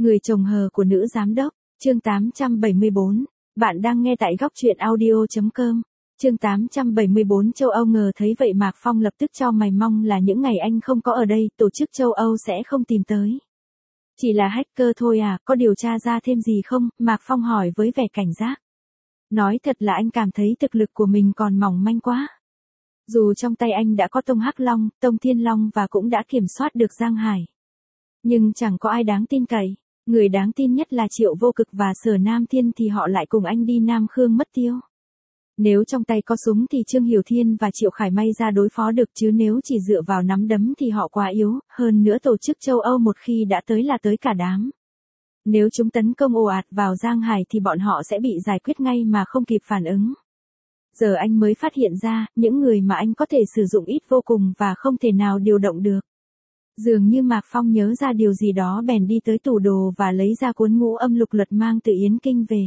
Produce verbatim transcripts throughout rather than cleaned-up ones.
Người chồng hờ của nữ giám đốc, chương tám trăm bảy mươi bốn. Bạn đang nghe tại góc truyện audio.com. Chương tám trăm bảy mươi bốn. Châu Âu ngờ thấy vậy Mạc Phong lập tức cho mày mong là những ngày anh không có ở đây, tổ chức châu Âu sẽ không tìm tới. Chỉ là hacker thôi à, có điều tra ra thêm gì không? Mạc Phong hỏi với vẻ cảnh giác. Nói thật là anh cảm thấy thực lực của mình còn mỏng manh quá. Dù trong tay anh đã có Tông Hắc Long, Tông Thiên Long và cũng đã kiểm soát được Giang Hải. Nhưng chẳng có ai đáng tin cậy. Người đáng tin nhất là Triệu Vô Cực và Sở Nam Thiên thì họ lại cùng anh đi Nam Khương mất tiêu. Nếu trong tay có súng thì Trương Hiểu Thiên và Triệu Khải may ra đối phó được, chứ nếu chỉ dựa vào nắm đấm thì họ quá yếu, hơn nữa tổ chức châu Âu một khi đã tới là tới cả đám. Nếu chúng tấn công ồ ạt vào Giang Hải thì bọn họ sẽ bị giải quyết ngay mà không kịp phản ứng. Giờ anh mới phát hiện ra, những người mà anh có thể sử dụng ít vô cùng và không thể nào điều động được. Dường như Mạc Phong nhớ ra điều gì đó bèn đi tới tủ đồ và lấy ra cuốn Ngũ Âm Lục Luật mang từ Yến Kinh về.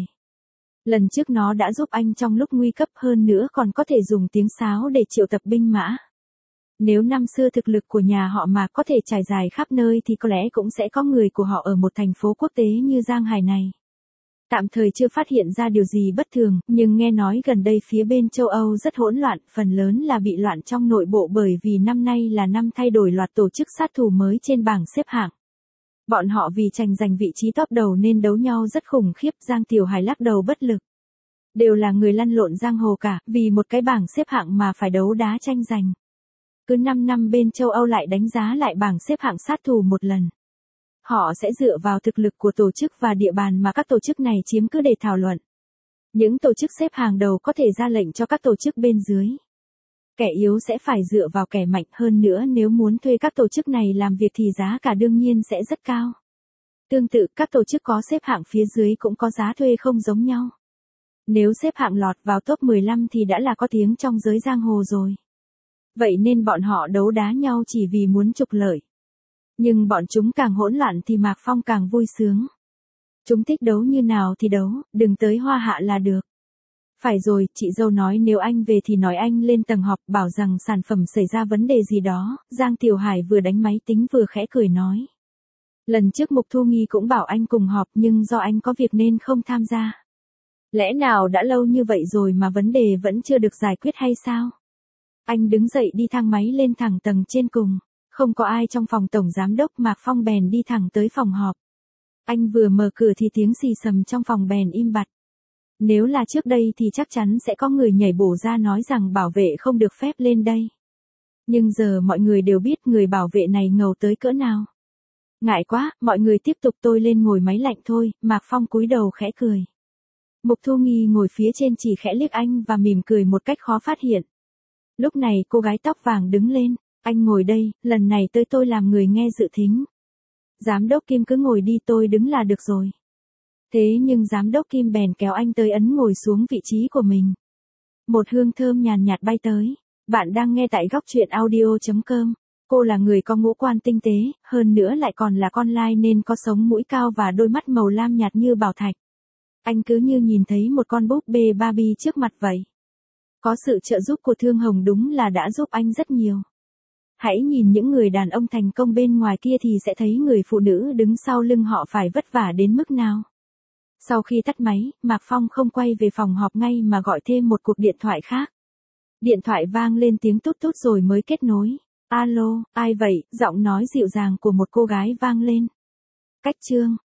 Lần trước nó đã giúp anh trong lúc nguy cấp, hơn nữa còn có thể dùng tiếng sáo để triệu tập binh mã. Nếu năm xưa thực lực của nhà họ Mạc có thể trải dài khắp nơi thì có lẽ cũng sẽ có người của họ ở một thành phố quốc tế như Giang Hải này. Tạm thời chưa phát hiện ra điều gì bất thường, nhưng nghe nói gần đây phía bên châu Âu rất hỗn loạn, phần lớn là bị loạn trong nội bộ bởi vì năm nay là năm thay đổi loạt tổ chức sát thủ mới trên bảng xếp hạng. Bọn họ vì tranh giành vị trí top đầu nên đấu nhau rất khủng khiếp. Giang Tiểu Hải lắc đầu bất lực. Đều là người lăn lộn giang hồ cả, vì một cái bảng xếp hạng mà phải đấu đá tranh giành. Cứ năm năm bên châu Âu lại đánh giá lại bảng xếp hạng sát thủ một lần. Họ sẽ dựa vào thực lực của tổ chức và địa bàn mà các tổ chức này chiếm cứ để thảo luận. Những tổ chức xếp hàng đầu có thể ra lệnh cho các tổ chức bên dưới. Kẻ yếu sẽ phải dựa vào kẻ mạnh, hơn nữa nếu muốn thuê các tổ chức này làm việc thì giá cả đương nhiên sẽ rất cao. Tương tự, các tổ chức có xếp hạng phía dưới cũng có giá thuê không giống nhau. Nếu xếp hạng lọt vào top mười lăm thì đã là có tiếng trong giới giang hồ rồi. Vậy nên bọn họ đấu đá nhau chỉ vì muốn trục lợi. Nhưng bọn chúng càng hỗn loạn thì Mạc Phong càng vui sướng. Chúng thích đấu như nào thì đấu, đừng tới hoa hạ là được. Phải rồi, chị dâu nói nếu anh về thì nói anh lên tầng họp bảo rằng sản phẩm xảy ra vấn đề gì đó. Giang Tiểu Hải vừa đánh máy tính vừa khẽ cười nói. Lần trước Mục Thu Nghi cũng bảo anh cùng họp nhưng do anh có việc nên không tham gia. Lẽ nào đã lâu như vậy rồi mà vấn đề vẫn chưa được giải quyết hay sao? Anh đứng dậy đi thang máy lên thẳng tầng trên cùng. Không có ai trong phòng tổng giám đốc, Mạc Phong bèn đi thẳng tới phòng họp. Anh vừa mở cửa thì tiếng xì xầm trong phòng bèn im bặt. Nếu là trước đây thì chắc chắn sẽ có người nhảy bổ ra nói rằng bảo vệ không được phép lên đây. Nhưng giờ mọi người đều biết người bảo vệ này ngầu tới cỡ nào. Ngại quá, mọi người tiếp tục, tôi lên ngồi máy lạnh thôi. Mạc Phong cúi đầu khẽ cười. Mục Thu Nghi ngồi phía trên chỉ khẽ liếc anh và mỉm cười một cách khó phát hiện. Lúc này cô gái tóc vàng đứng lên. Anh ngồi đây, lần này tới tôi làm người nghe dự thính. Giám đốc Kim cứ ngồi đi, tôi đứng là được rồi. Thế nhưng giám đốc Kim bèn kéo anh tới ấn ngồi xuống vị trí của mình. Một hương thơm nhàn nhạt bay tới. Bạn đang nghe tại góc truyện audio.com. Cô là người có ngũ quan tinh tế, hơn nữa lại còn là con lai nên có sống mũi cao và đôi mắt màu lam nhạt như bảo thạch. Anh cứ như nhìn thấy một con búp bê Barbie trước mặt vậy. Có sự trợ giúp của Thương Hồng đúng là đã giúp anh rất nhiều. Hãy nhìn những người đàn ông thành công bên ngoài kia thì sẽ thấy người phụ nữ đứng sau lưng họ phải vất vả đến mức nào. Sau khi tắt máy, Mạc Phong không quay về phòng họp ngay mà gọi thêm một cuộc điện thoại khác. Điện thoại vang lên tiếng tút tút rồi mới kết nối. Alo, ai vậy? Giọng nói dịu dàng của một cô gái vang lên. Cách Trương,